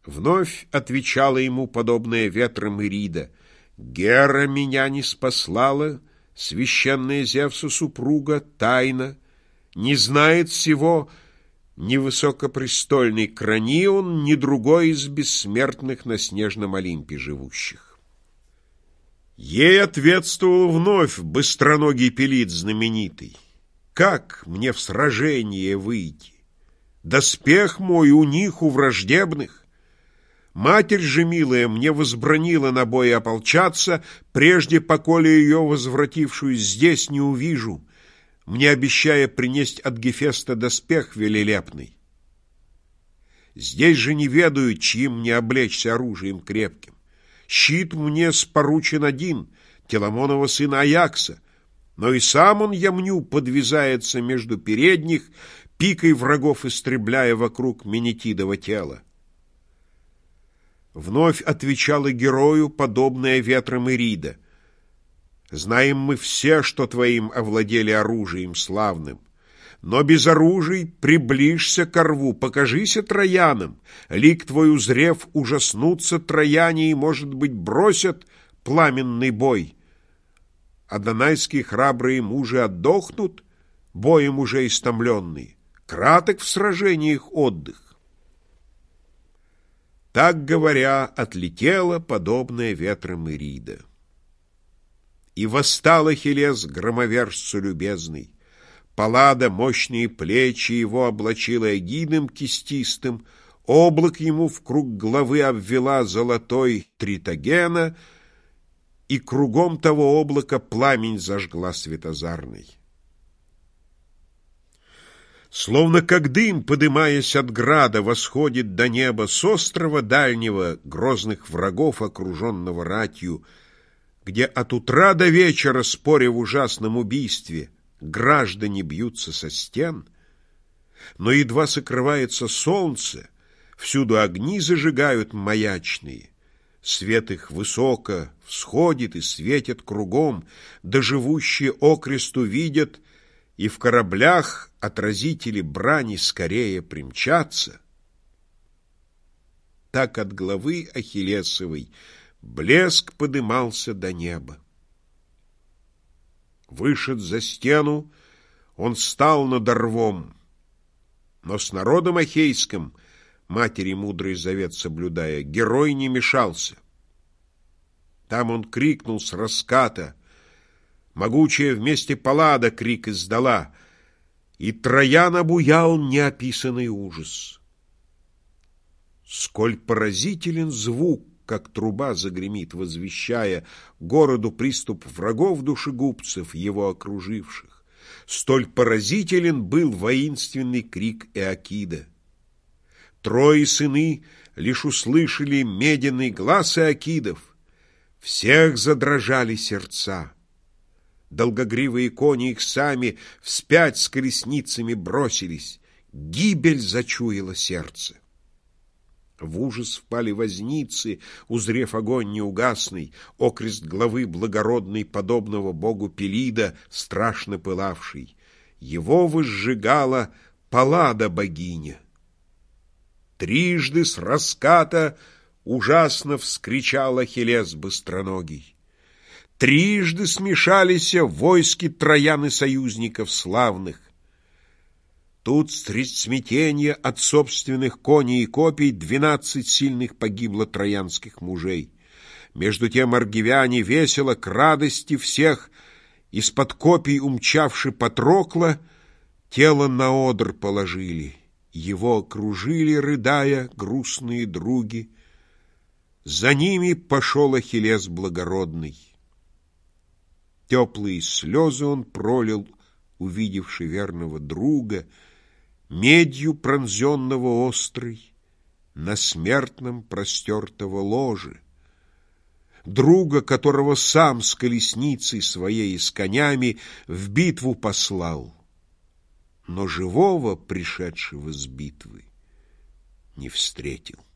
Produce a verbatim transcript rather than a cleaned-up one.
Вновь отвечала ему, подобная ветрам Ирида: «Гера меня не спаслала, священная Зевсу супруга, тайна, не знает всего ни высокопрестольный Кранион, ни другой из бессмертных на снежном Олимпе живущих». Ей ответствовал вновь быстроногий Пелид знаменитый: «Как мне в сражение выйти? Доспех мой у них, у враждебных. Матерь же милая мне возбранила на бой ополчаться, прежде поколе ее возвратившую здесь не увижу, мне обещая принесть от Гефеста доспех велелепный. Здесь же не ведаю, чьим мне облечься оружием крепким. Щит мне споручен один, Теламонова сына Аякса, но и сам он, я мню, подвязается между передних, пикой врагов истребляя вокруг Менетидова тела». Вновь отвечала герою, подобная ветрам Ирида: «Знаем мы все, что твоим овладели оружием славным, но без оружий приближься ко рву, покажися троянам, лик твой узрев, ужаснутся трояне и, может быть, бросят пламенный бой. А донайские храбрые мужи отдохнут, боем уже истомленные, краток в сражениях отдых». Так говоря, отлетела, подобная ветрам Ирида. И восстал Ахиллес, громовержцу любезный. Паллада мощные плечи его облачила эгидом кистистым, облак ему в круг головы обвела золотой тритогена, и кругом того облака пламень зажгла светозарный. Словно как дым, подымаясь от града, восходит до неба с острова дальнего грозных врагов, окруженного ратью, где от утра до вечера, споря в ужасном убийстве, граждане бьются со стен, но едва сокрывается солнце, всюду огни зажигают маячные, свет их высоко всходит и светит кругом, да живущие окресту видят, и в кораблях отразители брани скорее примчатся. Так от главы Ахиллесовой блеск подымался до неба. Вышед за стену, он стал над рвом, но с народом ахейским, матери мудрый завет соблюдая, герой не мешался. Там он крикнул с раската, могучая вместе Паллада крик издала, и Троян обуял неописанный ужас. Сколь поразителен звук, как труба загремит, возвещая городу приступ врагов душегубцев, его окруживших, столь поразителен был воинственный крик Эакида. Трое сыны лишь услышали меденный глаз Эакидов, всех задрожали сердца. Долгогривые кони их сами вспять с колесницами бросились, гибель зачуяло сердце. В ужас впали возницы, узрев огонь неугасный, окрест главы благородной, подобного богу Пелида, страшно пылавший. Его возжигала Паллада богиня. Трижды с раската ужасно вскричал Ахиллес быстроногий. Трижды смешались войски Троян и союзников славных. Тут средь смятения от собственных коней и копий двенадцать сильных погибло троянских мужей. Между тем аргивяне весело к радости всех, из-под копий умчавши Патрокла, тело на одр положили. Его окружили, рыдая, грустные други. За ними пошел Ахиллес благородный. Теплые слезы он пролил, увидевши верного друга, медью пронзенного острой, на смертном простертого ложе, друга, которого сам с колесницей своей и с конями в битву послал, но живого, пришедшего с битвы, не встретил.